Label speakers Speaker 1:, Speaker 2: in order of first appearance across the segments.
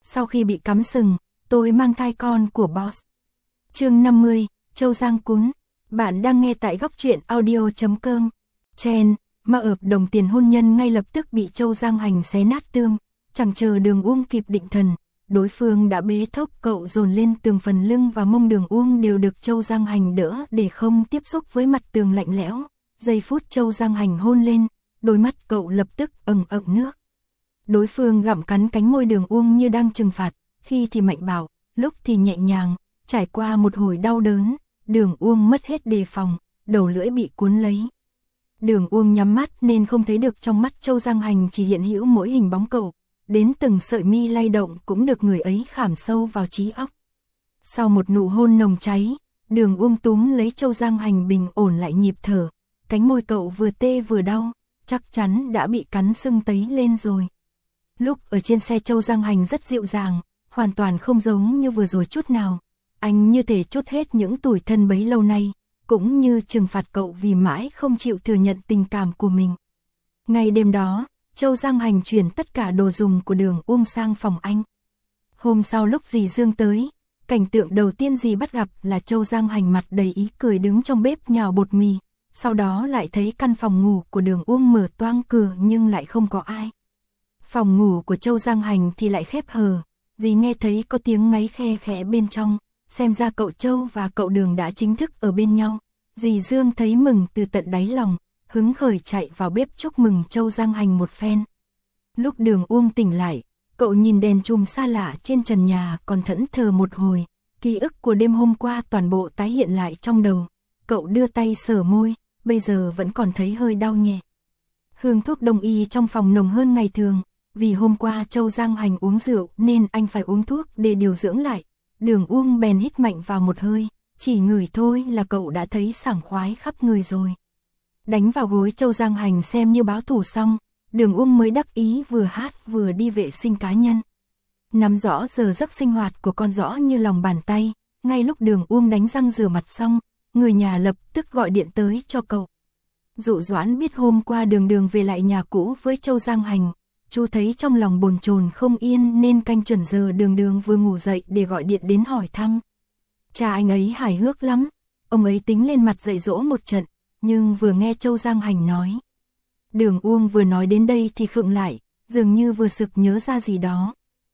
Speaker 1: Sau khi bị cắm sừng, tôi mang thai con của boss. Chương 50, Châu Giang Cún. Bạn đang nghe tại góc truyện audio.com. Chen, mà ợp đồng tiền hôn nhân ngay lập tức bị Châu Giang Hành xé nát tươm. Chẳng chờ Đường Uông kịp định thần, đối phương đã bế thốc cậu dồn lên tường, phần lưng và mông Đường Uông đều được Châu Giang Hành đỡ để không tiếp xúc với mặt tường lạnh lẽo. Giây phút Châu Giang Hành hôn lên, đôi mắt cậu lập tức ẩn nước. Đối phương gặm cắn cánh môi Đường Uông như đang trừng phạt, khi thì mạnh bạo, lúc thì nhẹ nhàng. Trải qua một hồi đau đớn, Đường Uông mất hết đề phòng, đầu lưỡi bị cuốn lấy. Đường Uông nhắm mắt nên không thấy được trong mắt Châu Giang Hành chỉ hiện hữu mỗi hình bóng cậu, đến từng sợi mi lay động cũng được người ấy khảm sâu vào trí óc. Sau một nụ hôn nồng cháy, Đường Uông túm lấy Châu Giang Hành bình ổn lại nhịp thở, cánh môi cậu vừa tê vừa đau, chắc chắn đã bị cắn sưng tấy lên rồi. Lúc ở trên xe Châu Giang Hành rất dịu dàng, hoàn toàn không giống như vừa rồi chút nào. Anh như thể trút hết những tủi thân bấy lâu nay, cũng như trừng phạt cậu vì mãi không chịu thừa nhận tình cảm của mình. Ngày đêm đó, Châu Giang Hành chuyển tất cả đồ dùng của Đường Uông sang phòng anh. Hôm sau lúc dì Dương tới, cảnh tượng đầu tiên dì bắt gặp là Châu Giang Hành mặt đầy ý cười đứng trong bếp nhào bột mì, sau đó lại thấy căn phòng ngủ của Đường Uông mở toang cửa nhưng lại không có ai. Phòng ngủ của Châu Giang Hành thì lại khép hờ, dì nghe thấy có tiếng ngáy khe khẽ bên trong. Xem ra cậu Châu và cậu Đường đã chính thức ở bên nhau. Dì Dương thấy mừng từ tận đáy lòng, hứng khởi chạy vào bếp chúc mừng Châu Giang Hành một phen. Lúc Đường Uông tỉnh lại, cậu nhìn đèn chùm xa lạ trên trần nhà còn thẫn thờ một hồi, ký ức của đêm hôm qua toàn bộ tái hiện lại trong đầu. Cậu đưa tay sờ môi, bây giờ vẫn còn thấy hơi đau nhẹ. Hương thuốc đông y trong phòng nồng hơn ngày thường, vì hôm qua Châu Giang Hành uống rượu nên anh phải uống thuốc để điều dưỡng lại. Đường Uông bèn hít mạnh vào một hơi, chỉ ngửi thôi là cậu đã thấy sảng khoái khắp người rồi. Đánh vào gối Châu Giang Hành xem như báo thù xong, Đường Uông mới đắc ý vừa hát vừa đi vệ sinh cá nhân. Nắm rõ giờ giấc sinh hoạt của con rõ như lòng bàn tay, ngay lúc Đường Uông đánh răng rửa mặt xong, người nhà lập tức gọi điện tới cho cậu. Dụ Doãn biết hôm qua Đường về lại nhà cũ với Châu Giang Hành. Chú thấy trong lòng bồn chồn không yên nên canh chuẩn giờ Đường vừa ngủ dậy để gọi điện đến hỏi thăm. Cha anh ấy hài hước lắm, ông ấy tính lên mặt dạy dỗ một trận, nhưng vừa nghe Châu Giang Hành nói. Đường Uông vừa nói đến đây thì khựng lại, dường như vừa sực nhớ ra gì đó.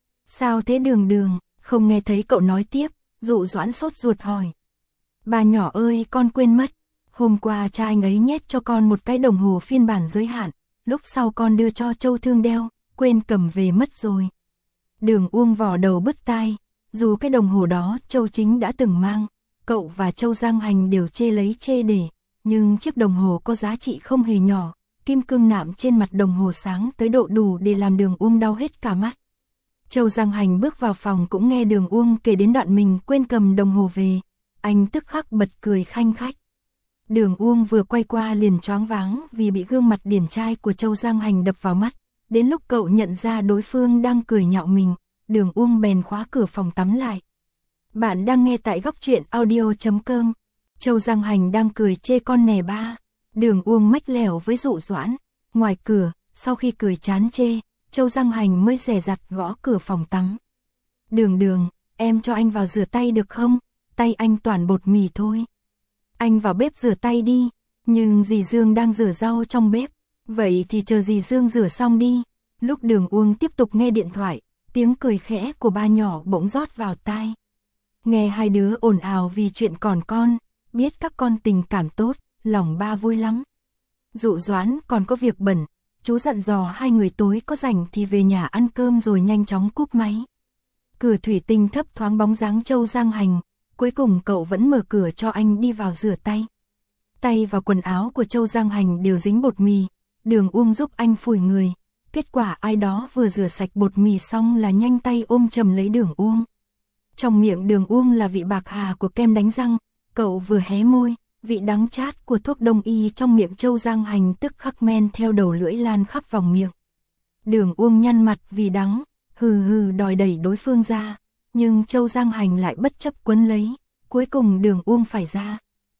Speaker 1: Sao thế Đường, không nghe thấy cậu nói tiếp, Dụ Doãn sốt ruột hỏi. Bà nhỏ ơi, con quên mất, hôm qua cha anh ấy nhét cho con một cái đồng hồ phiên bản giới hạn. Lúc sau con đưa cho Châu Thương đeo, quên cầm về mất rồi. Đường Uông vò đầu bứt tai, dù cái đồng hồ đó Châu Chính đã từng mang, cậu và Châu Giang Hành đều chê lấy chê để, nhưng chiếc đồng hồ có giá trị không hề nhỏ, kim cương nạm trên mặt đồng hồ sáng tới độ đủ để làm Đường Uông đau hết cả mắt. Châu Giang Hành bước vào phòng cũng nghe Đường Uông kể đến đoạn mình quên cầm đồng hồ về, anh tức khắc bật cười khanh khách. Đường Uông vừa quay qua liền choáng váng vì bị gương mặt điển trai của Châu Giang Hành đập vào mắt. Đến lúc cậu nhận ra đối phương đang cười nhạo mình, Đường Uông bèn khóa cửa phòng tắm lại. Bạn đang nghe tại góc truyện audio.com. Châu Giang Hành đang cười chê con nè ba. Đường Uông mách lẻo với Dụ Doãn. Ngoài cửa, sau khi cười chán chê, Châu Giang Hành mới dè dặt gõ cửa phòng tắm. Đường, em cho anh vào rửa tay được không? Tay anh toàn bột mì thôi. Anh vào bếp rửa tay đi, nhưng dì Dương đang rửa rau trong bếp, vậy thì chờ dì Dương rửa xong đi. Lúc Đường Uông tiếp tục nghe điện thoại, tiếng cười khẽ của ba nhỏ bỗng rót vào tai. Nghe hai đứa ồn ào vì chuyện còn con, biết các con tình cảm tốt, lòng ba vui lắm. Dụ Doãn còn có việc bận, chú dặn dò hai người tối có rảnh thì về nhà ăn cơm rồi nhanh chóng cúp máy. Cửa thủy tinh thấp thoáng bóng dáng Châu Giang Hành. Cuối cùng cậu vẫn mở cửa cho anh đi vào rửa tay. Tay và quần áo của Châu Giang Hành đều dính bột mì, Đường Uông giúp anh phủi người. Kết quả ai đó vừa rửa sạch bột mì xong là nhanh tay ôm chầm lấy Đường Uông. Trong miệng Đường Uông là vị bạc hà của kem đánh răng, cậu vừa hé môi, vị đắng chát của thuốc đông y trong miệng Châu Giang Hành tức khắc men theo đầu lưỡi lan khắp vòng miệng. Đường Uông nhăn mặt vì đắng, hừ đòi đẩy đối phương ra. Nhưng Châu Giang Hành lại bất chấp quấn lấy, cuối cùng Đường Uông phải ra.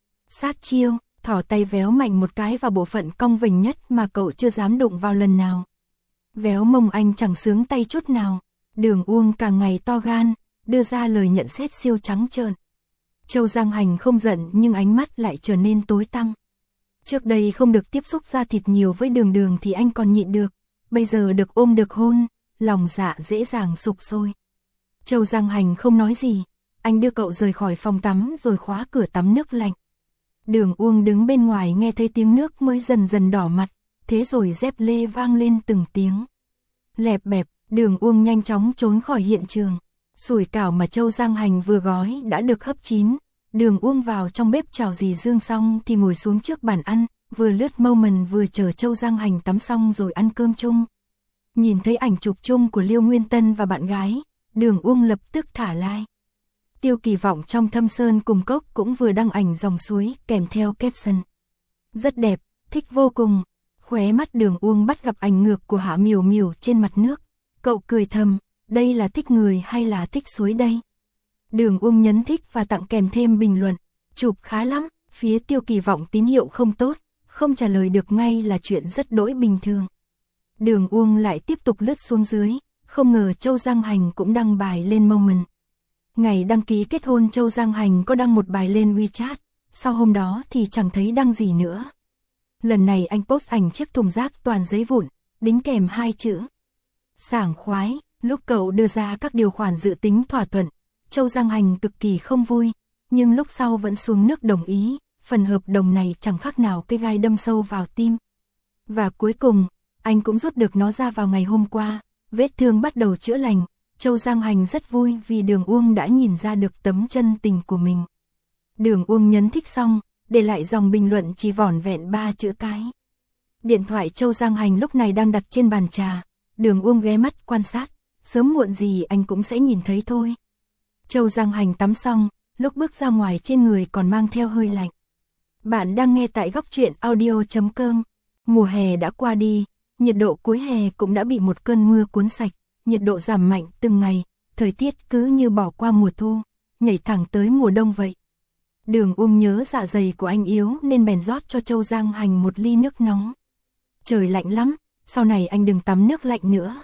Speaker 1: Sát chiêu, thỏ tay véo mạnh một cái vào bộ phận cong vênh nhất mà cậu chưa dám đụng vào lần nào. Véo mông anh chẳng sướng tay chút nào, Đường Uông càng ngày to gan, đưa ra lời nhận xét siêu trắng trợn. Châu Giang Hành không giận nhưng ánh mắt lại trở nên tối tăm. Trước đây không được tiếp xúc da thịt nhiều với Đường Đường thì anh còn nhịn được, bây giờ được ôm được hôn, lòng dạ dễ dàng sục sôi. Châu Giang Hành không nói gì, anh đưa cậu rời khỏi phòng tắm rồi khóa cửa tắm nước lạnh. Đường Uông đứng bên ngoài nghe thấy tiếng nước mới dần dần đỏ mặt, thế rồi dép lê vang lên từng tiếng. Lẹp bẹp, Đường Uông nhanh chóng trốn khỏi hiện trường. Sủi cảo mà Châu Giang Hành vừa gói đã được hấp chín. Đường Uông vào trong bếp chào dì Dương xong thì ngồi xuống trước bàn ăn, vừa lướt Moment vừa chờ Châu Giang Hành tắm xong rồi ăn cơm chung. Nhìn thấy ảnh chụp chung của Liêu Nguyên Tân và bạn gái, Đường Uông lập tức thả like. Tiêu Kỳ Vọng trong Thâm Sơn cùng Cốc cũng vừa đăng ảnh dòng suối kèm theo caption. Rất đẹp, thích vô cùng. Khóe mắt Đường Uông bắt gặp ảnh ngược của Hạ Miểu Miểu trên mặt nước. Cậu cười thầm, đây là thích người hay là thích suối đây? Đường Uông nhấn thích và tặng kèm thêm bình luận. Chụp khá lắm, phía Tiêu Kỳ Vọng tín hiệu không tốt, không trả lời được ngay là chuyện rất đỗi bình thường. Đường Uông lại tiếp tục lướt xuống dưới, không ngờ Châu Giang Hành cũng đăng bài lên Moment. Ngày đăng ký kết hôn Châu Giang Hành có đăng một bài lên WeChat, sau hôm đó thì chẳng thấy đăng gì nữa. Lần này anh post ảnh chiếc thùng rác toàn giấy vụn, đính kèm 2 chữ. Sảng khoái, lúc cậu đưa ra các điều khoản dự tính thỏa thuận, Châu Giang Hành cực kỳ không vui, nhưng lúc sau vẫn xuống nước đồng ý, phần hợp đồng này chẳng khác nào cái gai đâm sâu vào tim. Và cuối cùng, anh cũng rút được nó ra vào ngày hôm qua, vết thương bắt đầu chữa lành. Châu Giang Hành rất vui vì Đường Uông đã nhìn ra được tấm chân tình của mình. Đường Uông nhấn thích xong, để lại dòng bình luận chỉ vỏn vẹn 3 chữ cái. Điện thoại Châu Giang Hành lúc này đang đặt trên bàn trà, Đường Uông ghé mắt quan sát, sớm muộn gì anh cũng sẽ nhìn thấy thôi. Châu Giang Hành tắm xong, lúc bước ra ngoài trên người còn mang theo hơi lạnh. Bạn đang nghe tại góc truyện audio.com. Mùa hè đã qua đi, nhiệt độ cuối hè cũng đã bị một cơn mưa cuốn sạch. Nhiệt độ giảm mạnh từng ngày, thời tiết cứ như bỏ qua mùa thu, nhảy thẳng tới mùa đông vậy. Đường Uông nhớ dạ dày của anh yếu nên bèn rót cho Châu Giang Hành một ly nước nóng. Trời lạnh lắm, sau này anh đừng tắm nước lạnh nữa.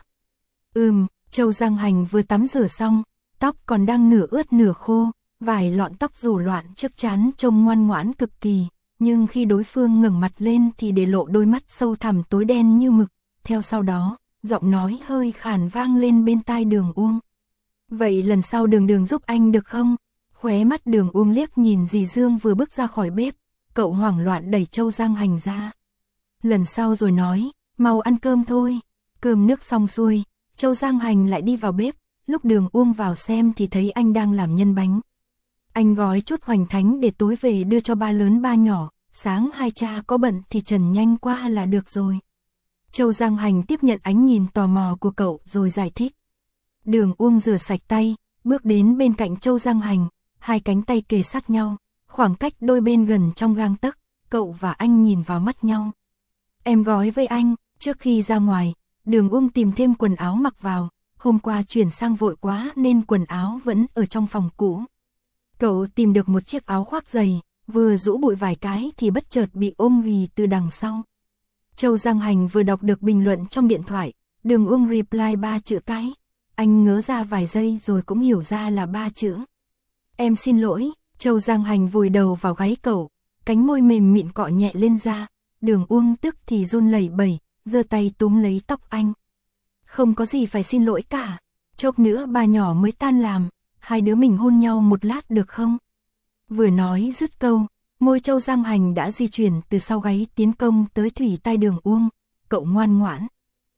Speaker 1: Châu Giang Hành vừa tắm rửa xong, tóc còn đang nửa ướt nửa khô, vài lọn tóc rủ loạn trước trán trông ngoan ngoãn cực kỳ, nhưng khi đối phương ngẩng mặt lên thì để lộ đôi mắt sâu thẳm tối đen như mực, theo sau đó giọng nói hơi khàn vang lên bên tai Đường Uông. Vậy lần sau Đường giúp anh được không? Khóe mắt Đường Uông liếc nhìn dì Dương vừa bước ra khỏi bếp, cậu hoảng loạn đẩy Châu Giang Hành ra. Lần sau rồi nói, mau ăn cơm thôi. Cơm nước xong xuôi, Châu Giang Hành lại đi vào bếp, lúc Đường Uông vào xem thì thấy anh đang làm nhân bánh. Anh gói chút hoành thánh để tối về đưa cho ba lớn ba nhỏ, sáng hai cha có bận thì trần nhanh qua là được rồi. Châu Giang Hành tiếp nhận ánh nhìn tò mò của cậu rồi giải thích. Đường Uông rửa sạch tay, bước đến bên cạnh Châu Giang Hành, hai cánh tay kề sát nhau, khoảng cách đôi bên gần trong gang tấc, cậu và anh nhìn vào mắt nhau. Em gói với anh, trước khi ra ngoài, Đường Uông tìm thêm quần áo mặc vào, hôm qua chuyển sang vội quá nên quần áo vẫn ở trong phòng cũ. Cậu tìm được một chiếc áo khoác dày, vừa rũ bụi vài cái thì bất chợt bị ôm ghì từ đằng sau. Châu Giang Hành vừa đọc được bình luận trong điện thoại, Đường Uông reply 3 chữ cái. Anh ngớ ra vài giây rồi cũng hiểu ra là 3 chữ. Em xin lỗi. Châu Giang Hành vùi đầu vào gáy cậu, cánh môi mềm mịn cọ nhẹ lên da. Đường Uông tức thì run lẩy bẩy, giơ tay túm lấy tóc anh. Không có gì phải xin lỗi cả. Chốc nữa bà nhỏ mới tan làm, hai đứa mình hôn nhau một lát được không? Vừa nói dứt câu, môi Châu Giang Hành đã di chuyển từ sau gáy tiến công tới thủy tai Đường Uông. Cậu ngoan ngoãn.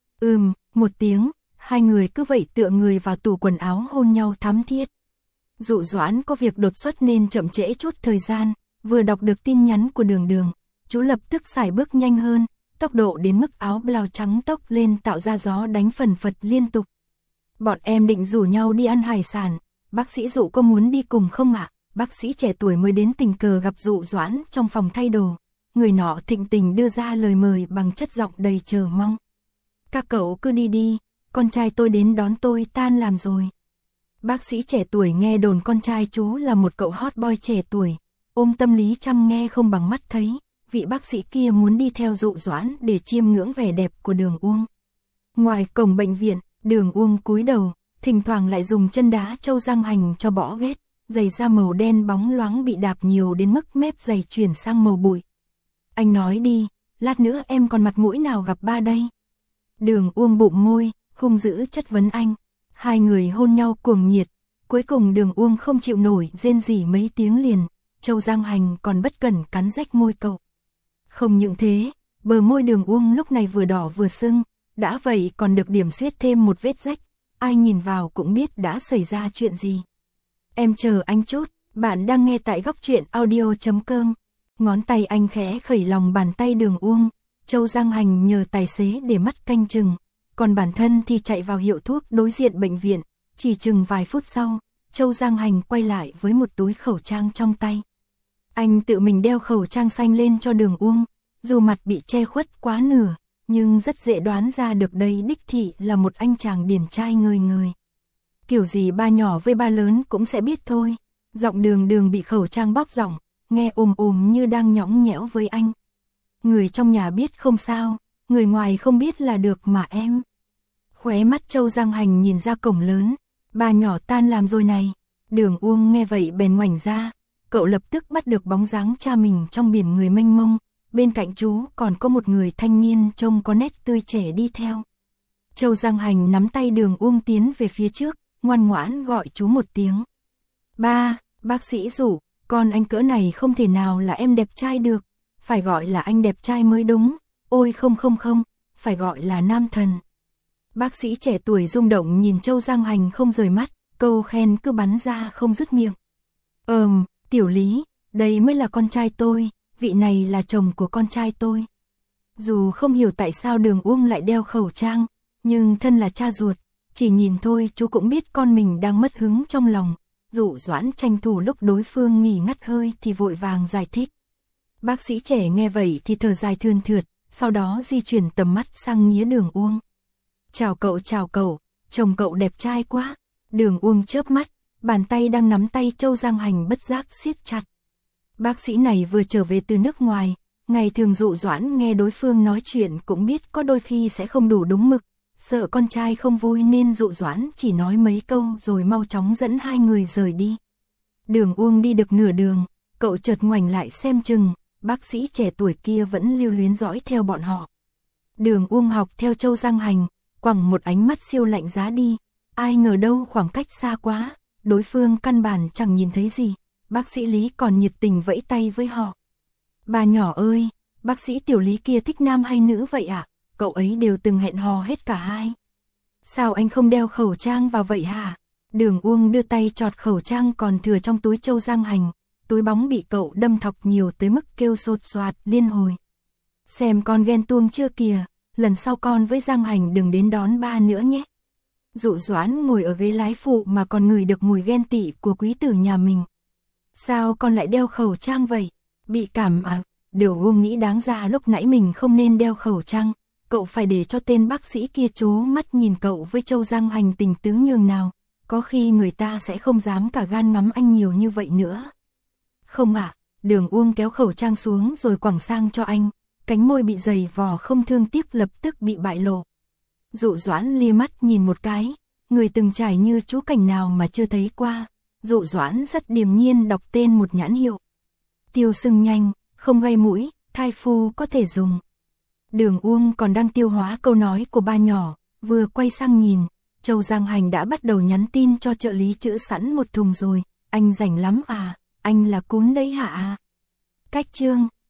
Speaker 1: Một tiếng, hai người cứ vậy tựa người vào tủ quần áo hôn nhau thắm thiết. Dụ Doãn có việc đột xuất nên chậm trễ chút thời gian, vừa đọc được tin nhắn của Đường, chú lập tức sải bước nhanh hơn, tốc độ đến mức áo blau trắng tốc lên tạo ra gió đánh phần phật liên tục. Bọn em định rủ nhau đi ăn hải sản, bác sĩ Dụ có muốn đi cùng không ạ? Bác sĩ trẻ tuổi mới đến tình cờ gặp Dụ Doãn trong phòng thay đồ, người nọ thịnh tình đưa ra lời mời bằng chất giọng đầy chờ mong. Các cậu cứ đi đi, con trai tôi đến đón tôi tan làm rồi. Bác sĩ trẻ tuổi nghe đồn con trai chú là một cậu hot boy trẻ tuổi, ôm tâm lý chăm nghe không bằng mắt thấy, vị bác sĩ kia muốn đi theo Dụ Doãn để chiêm ngưỡng vẻ đẹp của Đường Uông. Ngoài cổng bệnh viện, Đường Uông cúi đầu, thỉnh thoảng lại dùng chân đá Châu Giang Hành cho bỏ ghét, giày da màu đen bóng loáng bị đạp nhiều đến mức mép giày chuyển sang màu bụi. Anh nói đi, lát nữa em còn mặt mũi nào gặp ba đây? Đường Uông bụng môi, hung dữ chất vấn anh. Hai người hôn nhau cuồng nhiệt, cuối cùng Đường Uông không chịu nổi rên rỉ mấy tiếng liền, Châu Giang Hành còn bất cẩn cắn rách môi cậu. Không những thế, bờ môi Đường Uông lúc này vừa đỏ vừa sưng, đã vậy còn được điểm xuyết thêm một vết rách, ai nhìn vào cũng biết đã xảy ra chuyện gì. Em chờ anh chút, bạn đang nghe tại góc truyện audio.com. Ngón tay anh khẽ khẩy lòng bàn tay Đường Uông, Châu Giang Hành nhờ tài xế để mắt canh chừng, còn bản thân thì chạy vào hiệu thuốc đối diện bệnh viện, chỉ chừng vài phút sau, Châu Giang Hành quay lại với một túi khẩu trang trong tay. Anh tự mình đeo khẩu trang xanh lên cho Đường Uông, dù mặt bị che khuất quá nửa, nhưng rất dễ đoán ra được đây đích thị là một anh chàng điển trai ngời ngời. Kiểu gì ba nhỏ với ba lớn cũng sẽ biết thôi. Giọng Đường bị khẩu trang bóp giọng, nghe ồm như đang nhõng nhẽo với anh. Người trong nhà biết không sao, người ngoài không biết là được mà em. Khóe mắt Châu Giang Hành nhìn ra cổng lớn, ba nhỏ tan làm rồi này. Đường Uông nghe vậy bèn ngoảnh ra, cậu lập tức bắt được bóng dáng cha mình trong biển người mênh mông, bên cạnh chú còn có một người thanh niên trông có nét tươi trẻ đi theo. Châu Giang Hành nắm tay Đường Uông tiến về phía trước, ngoan ngoãn gọi chú một tiếng. Ba, bác sĩ rủ, con anh cỡ này không thể nào là em đẹp trai được, phải gọi là anh đẹp trai mới đúng, ôi không, phải gọi là nam thần. Bác sĩ trẻ tuổi rung động nhìn Châu Giang Hành không rời mắt, câu khen cứ bắn ra không dứt miệng. Tiểu Lý, đây mới là con trai tôi, vị này là chồng của con trai tôi. Dù không hiểu tại sao Đường Uông lại đeo khẩu trang, nhưng thân là cha ruột, chỉ nhìn thôi chú cũng biết con mình đang mất hứng trong lòng. Dụ Doãn tranh thủ lúc đối phương nghỉ ngắt hơi thì vội vàng giải thích. Bác sĩ trẻ nghe vậy thì thở dài thườn thượt, sau đó di chuyển tầm mắt sang nghía Đường Uông. Chào cậu, chồng cậu đẹp trai quá. Đường Uông chớp mắt, bàn tay đang nắm tay Châu Giang Hành bất giác siết chặt. Bác sĩ này vừa trở về từ nước ngoài, ngày thường Dụ Doãn nghe đối phương nói chuyện cũng biết có đôi khi sẽ không đủ đúng mực, sợ con trai không vui nên Dụ Doãn chỉ nói mấy câu rồi mau chóng dẫn hai người rời đi. Đường Uông đi được nửa đường, cậu chợt ngoảnh lại xem chừng, bác sĩ trẻ tuổi kia vẫn lưu luyến dõi theo bọn họ. Đường Uông học theo Châu Giang Hành, quẳng một ánh mắt siêu lạnh giá đi, ai ngờ đâu khoảng cách xa quá, đối phương căn bản chẳng nhìn thấy gì, bác sĩ Lý còn nhiệt tình vẫy tay với họ. Bà nhỏ ơi, bác sĩ Tiểu Lý kia thích nam hay nữ vậy ạ? Cậu ấy đều từng hẹn hò hết cả hai. Sao anh không đeo khẩu trang vào vậy hả? Đường Uông đưa tay chọt khẩu trang còn thừa trong túi Châu Giang Hành, túi bóng bị cậu đâm thọc nhiều tới mức kêu sột soạt liên hồi. Xem con ghen tuông chưa kìa, lần sau con với Giang Hành đừng đến đón ba nữa nhé. Dụ Doãn ngồi ở ghế lái phụ mà còn ngửi được mùi ghen tị của quý tử nhà mình. Sao con lại đeo khẩu trang vậy? Bị cảm à? Đường Uông nghĩ đáng ra lúc nãy mình không nên đeo khẩu trang, cậu phải để cho tên bác sĩ kia trố mắt nhìn cậu với Châu Giang Hành tình tứ nhường nào, có khi người ta sẽ không dám cả gan ngắm anh nhiều như vậy nữa. Không ạ, Đường Uông kéo khẩu trang xuống rồi quẳng sang cho anh, cánh môi bị dày vò không thương tiếc lập tức bị bại lộ. Dụ Doãn lia mắt nhìn một cái, người từng trải như chú cảnh nào mà chưa thấy qua. Dụ Doãn rất điềm nhiên đọc tên một nhãn hiệu. Tiêu sưng nhanh, không gây mũi, thai phu có thể dùng. Đường Uông còn đang tiêu hóa câu nói của ba nhỏ, vừa quay sang nhìn, Châu Giang Hành đã bắt đầu nhắn tin cho trợ lý trữ sẵn một thùng rồi. Anh rảnh lắm à, anh là cún đấy hả? Cách chương